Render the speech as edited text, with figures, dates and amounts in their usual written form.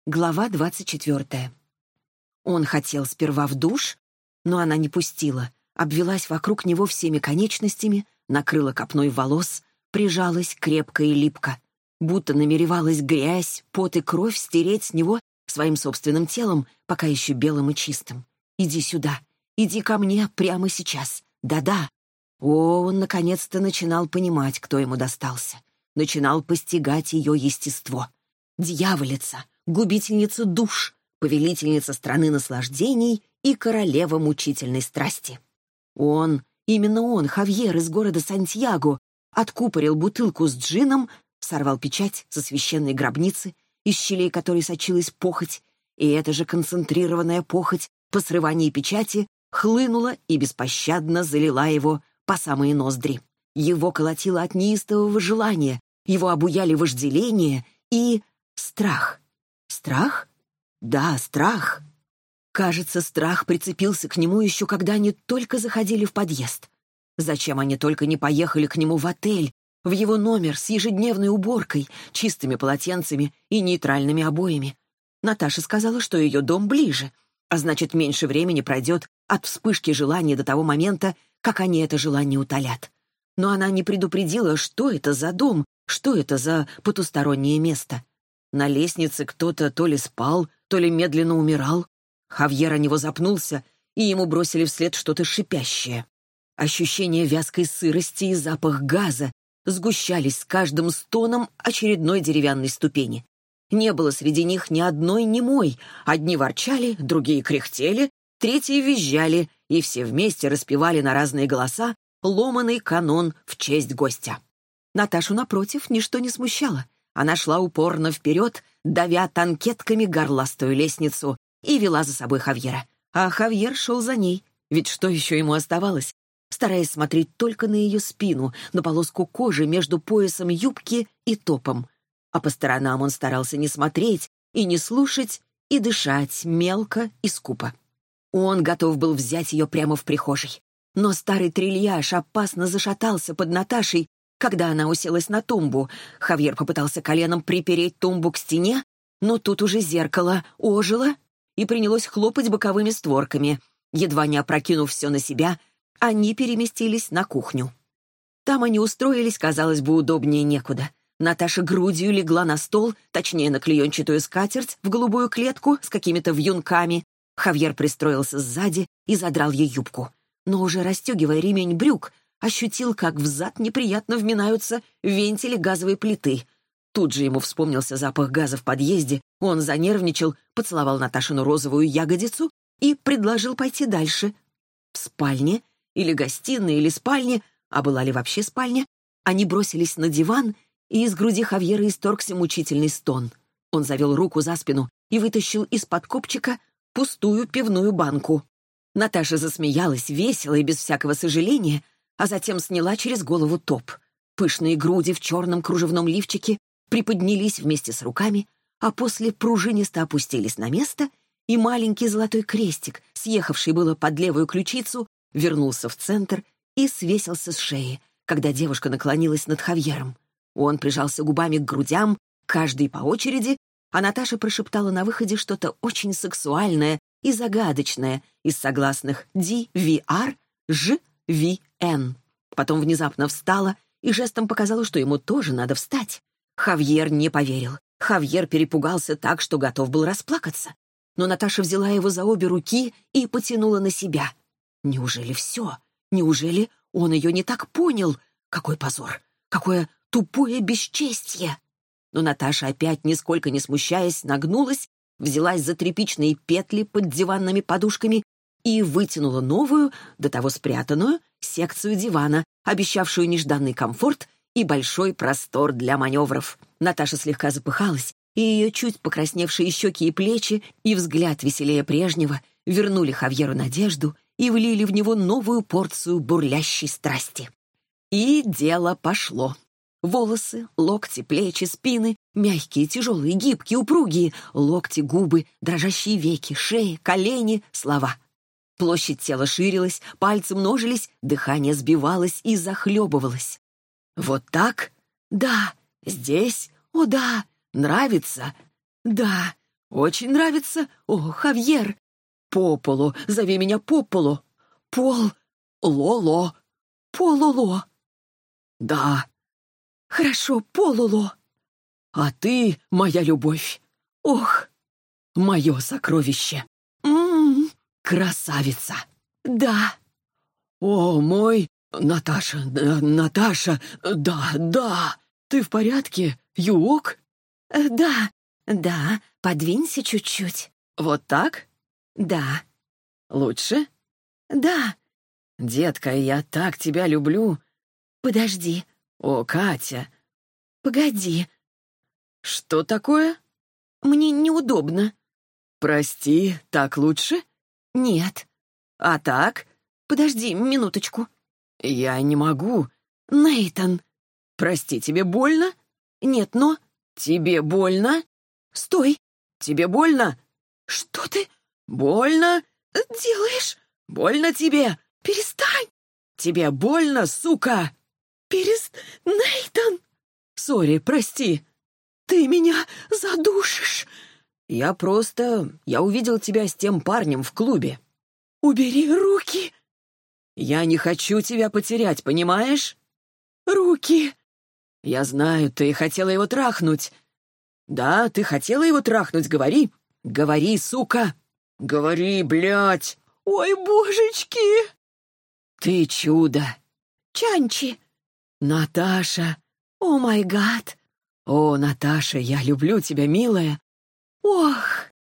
Глава 24. Он хотел сперва в душ, но она не пустила, обвелась вокруг него всеми конечностями, накрыла копной волос, прижалась крепко и липко, будто намеревалась грязь, пот и кровь стереть с него своим собственным телом, пока еще белым и чистым. «Иди сюда, иди ко мне прямо сейчас. Да-да». Он наконец-то начинал понимать, кто ему достался. Начинал постигать ее естество. Дьяволица, губительница душ, повелительница страны наслаждений и королева мучительной страсти. Именно он, Хавьер из города Сантьяго, откупорил бутылку с джином, сорвал печать со священной гробницы, из щелей которой сочилась похоть, и эта же концентрированная похоть по срывании печати хлынула и беспощадно залила его по самые ноздри. Его колотило от неистового желания, его обуяли вожделение и страх. Страх? Да, страх. Кажется, страх прицепился к нему еще когда они только заходили в подъезд. Зачем они только не поехали к нему в отель, в его номер с ежедневной уборкой, чистыми полотенцами и нейтральными обоями? Наташа сказала, что ее дом ближе, а значит, меньше времени пройдет от вспышки желания до того момента, как они это желание утолят. Но она не предупредила, что это за дом, что это за потустороннее место. На лестнице кто-то то ли спал, то ли медленно умирал. Хавьер о него запнулся, и ему бросили вслед что-то шипящее. Ощущение вязкой сырости и запах газа сгущались с каждым стоном очередной деревянной ступени. Не было среди них ни одной немой. Одни ворчали, другие кряхтели, третьи визжали, и все вместе распевали на разные голоса ломаный канон в честь гостя. Наташу, напротив, ничто не смущало. Она шла упорно вперед, давя танкетками горластую лестницу, и вела за собой Хавьера. А Хавьер шел за ней, ведь что еще ему оставалось? Стараясь смотреть только на ее спину, на полоску кожи между поясом юбки и топом. А по сторонам он старался не смотреть и не слушать, и дышать мелко и скупо. Он готов был взять ее прямо в прихожей. Но старый трильяж опасно зашатался под Наташей, когда она уселась на тумбу. Хавьер попытался коленом припереть тумбу к стене, но тут уже зеркало ожило и принялось хлопать боковыми створками. Едва не опрокинув все на себя, они переместились на кухню. Там они устроились, казалось бы, удобнее некуда. Наташа грудью легла на стол, точнее, на клеенчатую скатерть в голубую клетку с какими-то вьюнками. Хавьер пристроился сзади и задрал ей юбку. Но уже расстегивая ремень брюк, ощутил, как взад неприятно вминаются вентили газовой плиты. Тут же ему вспомнился запах газа в подъезде, он занервничал, поцеловал Наташину розовую ягодицу и предложил пойти дальше. В спальне, или гостиной, или спальне, а была ли вообще спальня, они бросились на диван, и из груди Хавьера исторгся мучительный стон. Он завел руку за спину и вытащил из-под копчика пустую пивную банку. Наташа засмеялась весело и без всякого сожаления, а затем сняла через голову топ. Пышные груди в черном кружевном лифчике приподнялись вместе с руками, а после пружинисто опустились на место, и маленький золотой крестик, съехавший было под левую ключицу, вернулся в центр и свесился с шеи, когда девушка наклонилась над Хавьером. Он прижался губами к грудям, каждый по очереди, а Наташа прошептала на выходе что-то очень сексуальное и загадочное из согласных «ди-ви-ар», «ж-ви-н». Потом внезапно встала и жестом показала, что ему тоже надо встать. Хавьер не поверил. Хавьер перепугался так, что готов был расплакаться. Но Наташа взяла его за обе руки и потянула на себя. Неужели все? Неужели он ее не так понял? Какой позор! Какое тупое бесчестье! Но Наташа, опять нисколько не смущаясь, нагнулась, взялась за тряпичные петли под диванными подушками и вытянула новую, до того спрятанную, секцию дивана, обещавшую нежданный комфорт и большой простор для маневров. Наташа слегка запыхалась, и ее чуть покрасневшие щеки и плечи, и взгляд веселее прежнего вернули Хавьеру надежду и влили в него новую порцию бурлящей страсти. И дело пошло. Волосы, локти, плечи, спины, мягкие, тяжелые, гибкие, упругие, локти, губы, дрожащие веки, шеи, колени, слова. Площадь тела ширилась, пальцы множились, дыхание сбивалось и захлебывалось. Вот так? Да. Здесь? О, да. Нравится? Да. Очень нравится? О, Хавьер! Пополо, зови меня Пополо. Пол, Лоло, Пололо. Да. Хорошо, Пололо. А ты моя любовь. Ох, мое сокровище. Красавица. Да. О, мой... Наташа, Наташа, да. Ты в порядке, Юг? Да, подвинься чуть-чуть. Вот так? Да. Лучше? Да. Детка, я так тебя люблю. Подожди. О, Катя. Погоди. Что такое? Мне неудобно. Прости, так лучше? Нет. А так? Подожди минуточку. Я не могу. Нейтан. Прости, тебе больно? Нет, но... Тебе больно? Стой. Тебе больно? Что ты? Больно? Делаешь? Больно тебе? Перестань. Тебе больно, сука? Нейтан. Сори, прости. Ты меня задушишь. Я увидел тебя с тем парнем в клубе. Убери руки. Я не хочу тебя потерять, понимаешь? Руки. Я знаю, ты хотела его трахнуть. Да, ты хотела его трахнуть, говори. Говори, сука. Говори, блядь. Ой, божечки. Ты чудо. Чанчи. Наташа. О, май гад. О, Наташа, я люблю тебя, милая. Ох.